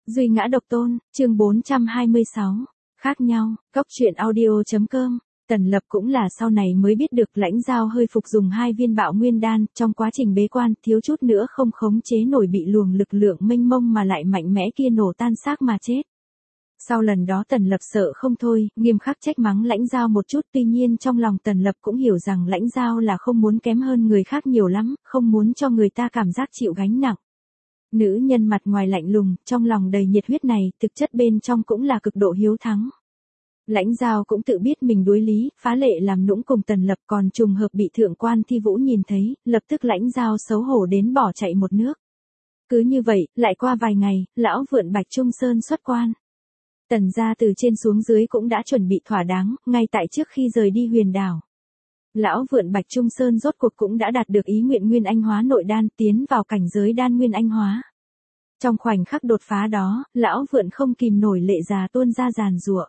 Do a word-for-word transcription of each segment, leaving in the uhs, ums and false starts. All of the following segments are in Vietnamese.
Duy ngã độc tôn, chương bốn trăm hai mươi sáu. Khác nhau, Cóc truyện audio chấm com. Tần Lập cũng là sau này mới biết được Lãnh Giao hơi phục dùng hai viên bạo nguyên đan, trong quá trình bế quan thiếu chút nữa không khống chế nổi bị luồng lực lượng mênh mông mà lại mạnh mẽ kia nổ tan xác mà chết. Sau lần đó Tần Lập sợ không thôi, nghiêm khắc trách mắng Lãnh Giao một chút, tuy nhiên trong lòng Tần Lập cũng hiểu rằng Lãnh Giao là không muốn kém hơn người khác nhiều lắm, không muốn cho người ta cảm giác chịu gánh nặng. Nữ nhân mặt ngoài lạnh lùng, trong lòng đầy nhiệt huyết này, thực chất bên trong cũng là cực độ hiếu thắng. Lãnh Giao cũng tự biết mình đối lý, phá lệ làm nũng cùng Tần Lập, còn trùng hợp bị thượng quan Thi Vũ nhìn thấy, lập tức Lãnh Giao xấu hổ đến bỏ chạy một nước. Cứ như vậy, lại qua vài ngày, lão vượn Bạch Trung Sơn xuất quan. Tần gia từ trên xuống dưới cũng đã chuẩn bị thỏa đáng, ngay tại trước khi rời đi huyền đảo. Lão vượn Bạch Trung Sơn rốt cuộc cũng đã đạt được ý nguyện nguyên anh hóa nội đan, tiến vào cảnh giới đan nguyên anh hóa. Trong khoảnh khắc đột phá đó, lão vượn không kìm nổi lệ già tuôn ra giàn giụa.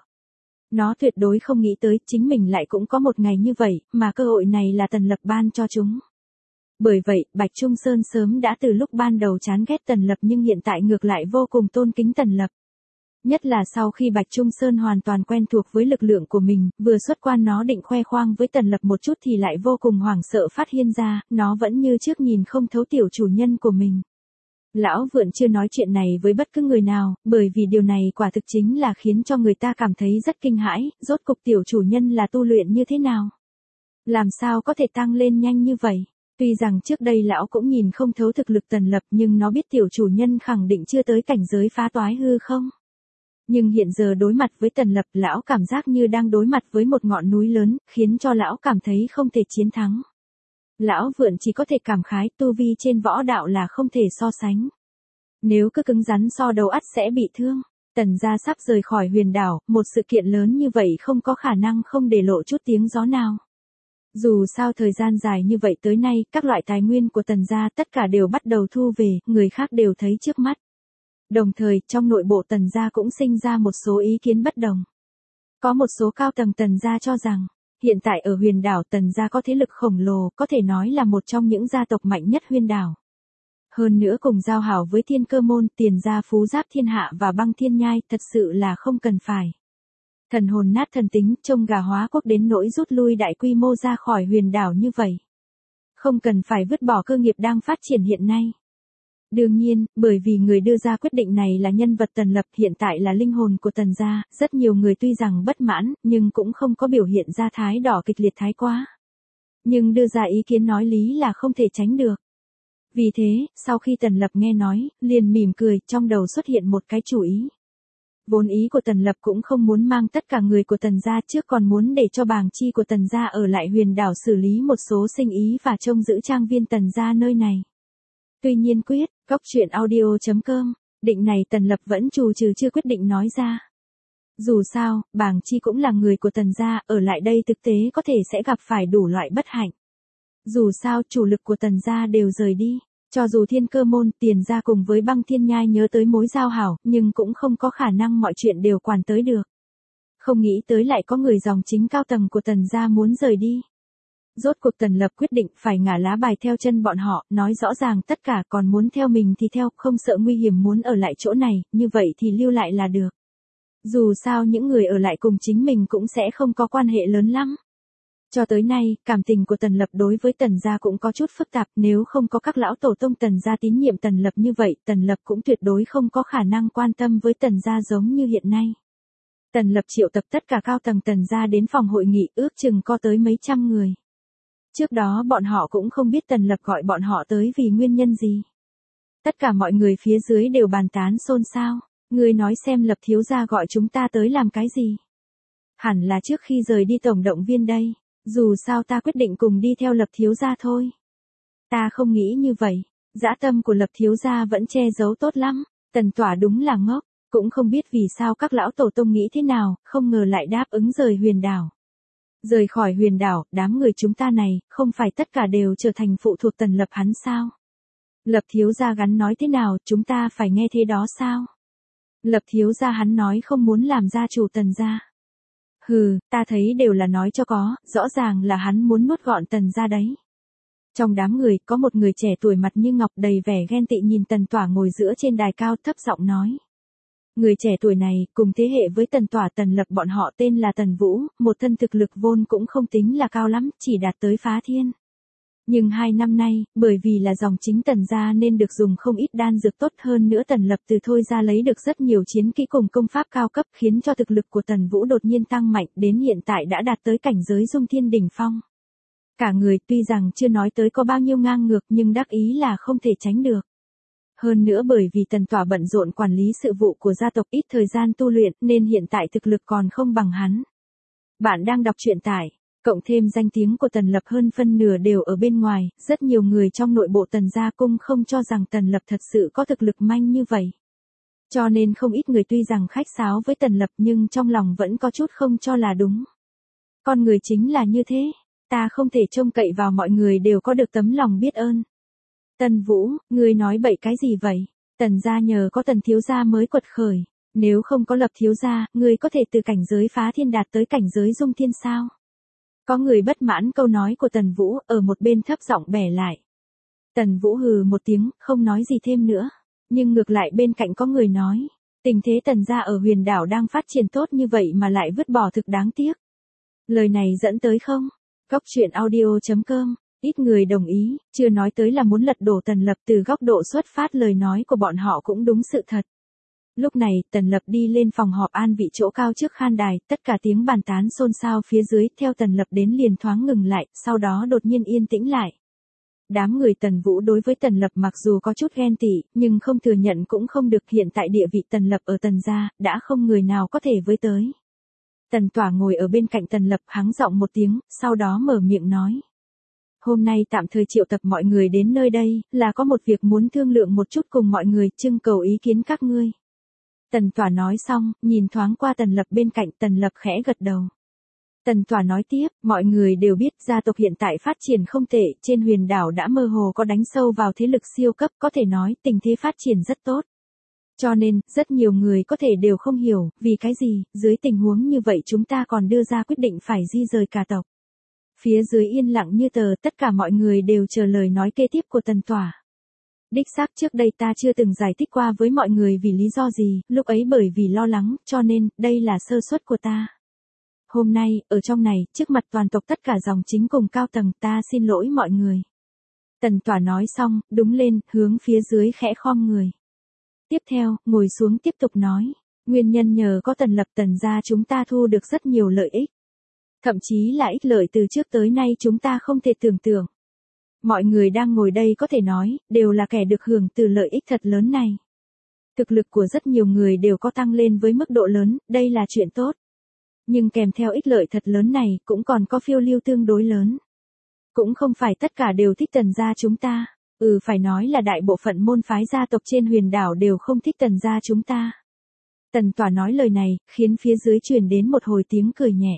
Nó tuyệt đối không nghĩ tới chính mình lại cũng có một ngày như vậy, mà cơ hội này là Tần Lập ban cho chúng. Bởi vậy, Bạch Trung Sơn sớm đã từ lúc ban đầu chán ghét Tần Lập nhưng hiện tại ngược lại vô cùng tôn kính Tần Lập. Nhất là sau khi Bạch Trung Sơn hoàn toàn quen thuộc với lực lượng của mình, vừa xuất quan nó định khoe khoang với Tần Lập một chút thì lại vô cùng hoảng sợ phát hiện ra, nó vẫn như trước nhìn không thấu tiểu chủ nhân của mình. Lão vượn chưa nói chuyện này với bất cứ người nào, bởi vì điều này quả thực chính là khiến cho người ta cảm thấy rất kinh hãi, rốt cục tiểu chủ nhân là tu luyện như thế nào? Làm sao có thể tăng lên nhanh như vậy? Tuy rằng trước đây lão cũng nhìn không thấu thực lực Tần Lập nhưng nó biết tiểu chủ nhân khẳng định chưa tới cảnh giới phá toái hư không? Nhưng hiện giờ đối mặt với Tần Lập, lão cảm giác như đang đối mặt với một ngọn núi lớn, khiến cho lão cảm thấy không thể chiến thắng. Lão vượn chỉ có thể cảm khái tu vi trên võ đạo là không thể so sánh. Nếu cứ cứng rắn so đầu ắt sẽ bị thương. Tần gia sắp rời khỏi huyền đảo, một sự kiện lớn như vậy không có khả năng không để lộ chút tiếng gió nào. Dù sao thời gian dài như vậy tới nay, các loại tài nguyên của Tần gia tất cả đều bắt đầu thu về, người khác đều thấy trước mắt. Đồng thời, trong nội bộ Tần gia cũng sinh ra một số ý kiến bất đồng. Có một số cao tầng Tần gia cho rằng, hiện tại ở huyền đảo Tần gia có thế lực khổng lồ, có thể nói là một trong những gia tộc mạnh nhất huyền đảo. Hơn nữa cùng giao hảo với Thiên Cơ Môn, Tiền gia, Phú Giáp Thiên Hạ và Băng Thiên Nhai, thật sự là không cần phải. Thần hồn nát thần tính, trông gà hóa quốc đến nỗi rút lui đại quy mô ra khỏi huyền đảo như vậy. Không cần phải vứt bỏ cơ nghiệp đang phát triển hiện nay. Đương nhiên, bởi vì người đưa ra quyết định này là nhân vật Tần Lập, hiện tại là linh hồn của Tần gia, rất nhiều người tuy rằng bất mãn, nhưng cũng không có biểu hiện ra thái đỏ kịch liệt thái quá. Nhưng đưa ra ý kiến nói lý là không thể tránh được. Vì thế, sau khi Tần Lập nghe nói, liền mỉm cười, trong đầu xuất hiện một cái chủ ý. Vốn ý của Tần Lập cũng không muốn mang tất cả người của Tần gia trước, còn muốn để cho bàng chi của Tần gia ở lại huyền đảo xử lý một số sinh ý và trông giữ trang viên Tần gia nơi này. Tuy nhiên quyết, Cóc truyện audio chấm com, định này Tần Lập vẫn trù trừ chưa quyết định nói ra. Dù sao, bàng chi cũng là người của Tần gia, ở lại đây thực tế có thể sẽ gặp phải đủ loại bất hạnh. Dù sao chủ lực của Tần gia đều rời đi, cho dù Thiên Cơ Môn, Tiền gia cùng với Băng Thiên Nhai nhớ tới mối giao hảo, nhưng cũng không có khả năng mọi chuyện đều quản tới được. Không nghĩ tới lại có người dòng chính cao tầng của Tần gia muốn rời đi. Rốt cuộc Tần Lập quyết định phải ngả lá bài theo chân bọn họ, nói rõ ràng tất cả, còn muốn theo mình thì theo, không sợ nguy hiểm muốn ở lại chỗ này, như vậy thì lưu lại là được. Dù sao những người ở lại cùng chính mình cũng sẽ không có quan hệ lớn lắm. Cho tới nay, cảm tình của Tần Lập đối với Tần gia cũng có chút phức tạp, nếu không có các lão tổ tông Tần gia tín nhiệm Tần Lập như vậy, Tần Lập cũng tuyệt đối không có khả năng quan tâm với Tần gia giống như hiện nay. Tần Lập triệu tập tất cả cao tầng Tần gia đến phòng hội nghị, ước chừng có tới mấy trăm người. Trước đó bọn họ cũng không biết Tần Lập gọi bọn họ tới vì nguyên nhân gì. Tất cả mọi người phía dưới đều bàn tán xôn xao. Ngươi nói xem Lập thiếu gia gọi chúng ta tới làm cái gì? Hẳn là trước khi rời đi tổng động viên đây. Dù sao ta quyết định cùng đi theo Lập thiếu gia thôi. Ta không nghĩ như vậy. Dã tâm của Lập thiếu gia vẫn che giấu tốt lắm. Tần Tỏa đúng là ngốc. Cũng không biết vì sao các lão tổ tông nghĩ thế nào, không ngờ lại đáp ứng rời huyền đảo. Rời khỏi huyền đảo, đám người chúng ta này, không phải tất cả đều trở thành phụ thuộc Tần Lập hắn sao? Lập thiếu gia gắn nói thế nào, chúng ta phải nghe thế đó sao? Lập thiếu gia hắn nói không muốn làm gia chủ Tần gia. Hừ, ta thấy đều là nói cho có, rõ ràng là hắn muốn nuốt gọn Tần gia đấy. Trong đám người, có một người trẻ tuổi mặt như ngọc đầy vẻ ghen tị nhìn Tần Tỏa ngồi giữa trên đài cao, thấp giọng nói. Người trẻ tuổi này, cùng thế hệ với Tần Tỏa Tần Lập bọn họ tên là Tần Vũ, một thân thực lực vốn cũng không tính là cao lắm, chỉ đạt tới phá thiên. Nhưng hai năm nay, bởi vì là dòng chính Tần gia nên được dùng không ít đan dược tốt hơn nữa Tần Lập từ thôi ra lấy được rất nhiều chiến kỹ cùng công pháp cao cấp khiến cho thực lực của Tần Vũ đột nhiên tăng mạnh đến hiện tại đã đạt tới cảnh giới dung thiên đỉnh phong. Cả người tuy rằng chưa nói tới có bao nhiêu ngang ngược nhưng đắc ý là không thể tránh được. Hơn nữa bởi vì Tần Tỏa bận rộn quản lý sự vụ của gia tộc ít thời gian tu luyện nên hiện tại thực lực còn không bằng hắn. Bạn đang đọc truyện tại, cộng thêm danh tiếng của Tần Lập hơn phân nửa đều ở bên ngoài, rất nhiều người trong nội bộ Tần gia cung không cho rằng Tần Lập thật sự có thực lực manh như vậy. Cho nên không ít người tuy rằng khách sáo với Tần Lập nhưng trong lòng vẫn có chút không cho là đúng. Con người chính là như thế, ta không thể trông cậy vào mọi người đều có được tấm lòng biết ơn. Tần Vũ, ngươi nói bậy cái gì vậy? Tần gia nhờ có Tần thiếu gia mới quật khởi, nếu không có Lập thiếu gia, ngươi có thể từ cảnh giới phá thiên đạt tới cảnh giới dung thiên sao? Có người bất mãn câu nói của Tần Vũ, ở một bên thấp giọng bẻ lại. Tần Vũ hừ một tiếng, không nói gì thêm nữa, nhưng ngược lại bên cạnh có người nói, tình thế Tần gia ở Huyền Đảo đang phát triển tốt như vậy mà lại vứt bỏ thực đáng tiếc. Lời này dẫn tới không? Góc truyện audio chấm com. Ít người đồng ý, chưa nói tới là muốn lật đổ Tần Lập từ góc độ xuất phát lời nói của bọn họ cũng đúng sự thật. Lúc này, Tần Lập đi lên phòng họp an vị chỗ cao trước khan đài, tất cả tiếng bàn tán xôn xao phía dưới, theo Tần Lập đến liền thoáng ngừng lại, sau đó đột nhiên yên tĩnh lại. Đám người Tần Vũ đối với Tần Lập mặc dù có chút ghen tị, nhưng không thừa nhận cũng không được, hiện tại địa vị Tần Lập ở Tần gia, đã không người nào có thể với tới. Tần Tỏa ngồi ở bên cạnh Tần Lập hắng giọng một tiếng, sau đó mở miệng nói. Hôm nay tạm thời triệu tập mọi người đến nơi đây, là có một việc muốn thương lượng một chút cùng mọi người, trưng cầu ý kiến các ngươi. Tần Tỏa nói xong, nhìn thoáng qua Tần Lập bên cạnh, Tần Lập khẽ gật đầu. Tần Tỏa nói tiếp, mọi người đều biết gia tộc hiện tại phát triển không tệ, trên Huyền Đảo đã mơ hồ có đánh sâu vào thế lực siêu cấp, có thể nói tình thế phát triển rất tốt. Cho nên, rất nhiều người có thể đều không hiểu, vì cái gì, dưới tình huống như vậy chúng ta còn đưa ra quyết định phải di rời cả tộc. Phía dưới yên lặng như tờ, tất cả mọi người đều chờ lời nói kế tiếp của Tần Tỏa. Đích xác trước đây ta chưa từng giải thích qua với mọi người vì lý do gì, lúc ấy bởi vì lo lắng, cho nên, đây là sơ suất của ta. Hôm nay, ở trong này, trước mặt toàn tộc tất cả dòng chính cùng cao tầng, ta xin lỗi mọi người. Tần Tỏa nói xong, đứng lên, hướng phía dưới khẽ khom người. Tiếp theo, ngồi xuống tiếp tục nói, nguyên nhân nhờ có Tần Lập Tần gia chúng ta thu được rất nhiều lợi ích. Thậm chí là ích lợi từ trước tới nay chúng ta không thể tưởng tượng. Mọi người đang ngồi đây có thể nói, đều là kẻ được hưởng từ lợi ích thật lớn này. Thực lực của rất nhiều người đều có tăng lên với mức độ lớn, đây là chuyện tốt. Nhưng kèm theo ích lợi thật lớn này, cũng còn có phiêu lưu tương đối lớn. Cũng không phải tất cả đều thích Tần gia chúng ta, ừ phải nói là đại bộ phận môn phái gia tộc trên Huyền Đảo đều không thích Tần gia chúng ta. Tần Tỏa nói lời này, khiến phía dưới truyền đến một hồi tiếng cười nhẹ.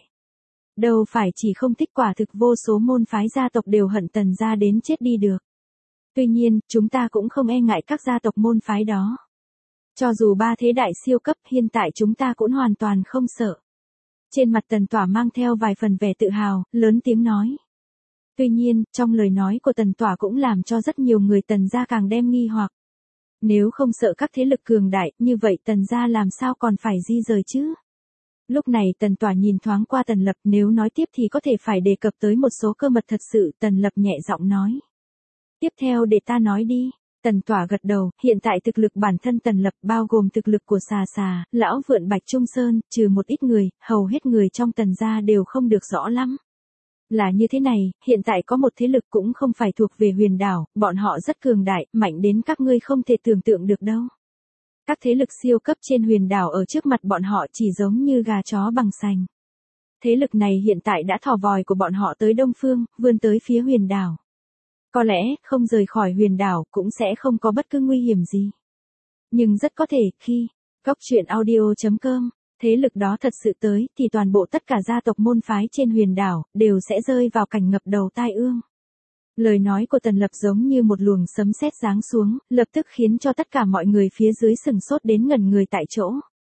Đâu phải chỉ không thích, quả thực vô số môn phái gia tộc đều hận Tần gia đến chết đi được. Tuy nhiên, chúng ta cũng không e ngại các gia tộc môn phái đó. Cho dù ba thế đại siêu cấp, hiện tại chúng ta cũng hoàn toàn không sợ. Trên mặt Tần Tỏa mang theo vài phần vẻ tự hào, lớn tiếng nói. Tuy nhiên, trong lời nói của Tần Tỏa cũng làm cho rất nhiều người Tần gia càng đem nghi hoặc. Nếu không sợ các thế lực cường đại, như vậy Tần gia làm sao còn phải di rời chứ? Lúc này Tần Tỏa nhìn thoáng qua Tần Lập, nếu nói tiếp thì có thể phải đề cập tới một số cơ mật thật sự, Tần Lập nhẹ giọng nói. Tiếp theo để ta nói đi. Tần Tỏa gật đầu, hiện tại thực lực bản thân Tần Lập bao gồm thực lực của xà xà, lão vượn Bạch Trung Sơn, trừ một ít người, hầu hết người trong Tần gia đều không được rõ lắm. Là như thế này, hiện tại có một thế lực cũng không phải thuộc về Huyền Đảo, bọn họ rất cường đại, mạnh đến các ngươi không thể tưởng tượng được đâu. Các thế lực siêu cấp trên Huyền Đảo ở trước mặt bọn họ chỉ giống như gà chó bằng sành. Thế lực này hiện tại đã thò vòi của bọn họ tới Đông Phương, vươn tới phía Huyền Đảo. Có lẽ, không rời khỏi Huyền Đảo cũng sẽ không có bất cứ nguy hiểm gì. Nhưng rất có thể, khi, góc truyện audio chấm com, thế lực đó thật sự tới, thì toàn bộ tất cả gia tộc môn phái trên Huyền Đảo, đều sẽ rơi vào cảnh ngập đầu tai ương. Lời nói của Tần Lập giống như một luồng sấm sét giáng xuống, lập tức khiến cho tất cả mọi người phía dưới sừng sốt đến ngẩn người tại chỗ.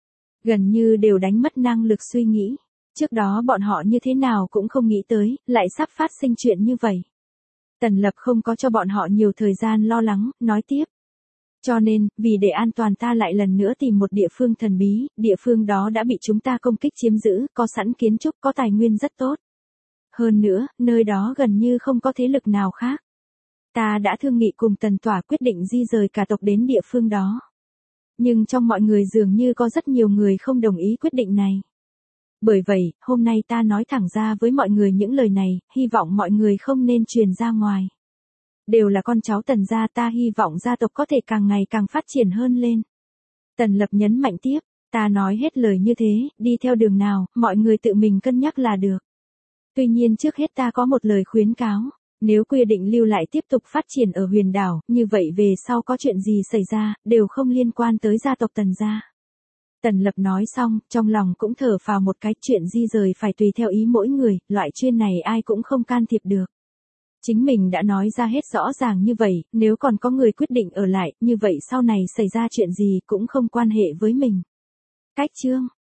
Gần như đều đánh mất năng lực suy nghĩ. Trước đó bọn họ như thế nào cũng không nghĩ tới, lại sắp phát sinh chuyện như vậy. Tần Lập không có cho bọn họ nhiều thời gian lo lắng, nói tiếp. Cho nên, vì để an toàn ta lại lần nữa tìm một địa phương thần bí, địa phương đó đã bị chúng ta công kích chiếm giữ, có sẵn kiến trúc, có tài nguyên rất tốt. Hơn nữa, nơi đó gần như không có thế lực nào khác. Ta đã thương nghị cùng Tần Tỏa quyết định di rời cả tộc đến địa phương đó. Nhưng trong mọi người dường như có rất nhiều người không đồng ý quyết định này. Bởi vậy, hôm nay ta nói thẳng ra với mọi người những lời này, hy vọng mọi người không nên truyền ra ngoài. Đều là con cháu Tần gia, ta hy vọng gia tộc có thể càng ngày càng phát triển hơn lên. Tần Lập nhấn mạnh tiếp, ta nói hết lời như thế, đi theo đường nào, mọi người tự mình cân nhắc là được. Tuy nhiên trước hết ta có một lời khuyến cáo, nếu quy định lưu lại tiếp tục phát triển ở huyền đảo, như vậy về sau có chuyện gì xảy ra, đều không liên quan tới gia tộc Tần gia. Tần Lập nói xong, trong lòng cũng thở phào một cái, chuyện di rời phải tùy theo ý mỗi người, loại chuyện này ai cũng không can thiệp được. Chính mình đã nói ra hết rõ ràng như vậy, nếu còn có người quyết định ở lại, như vậy sau này xảy ra chuyện gì cũng không quan hệ với mình. Cách chương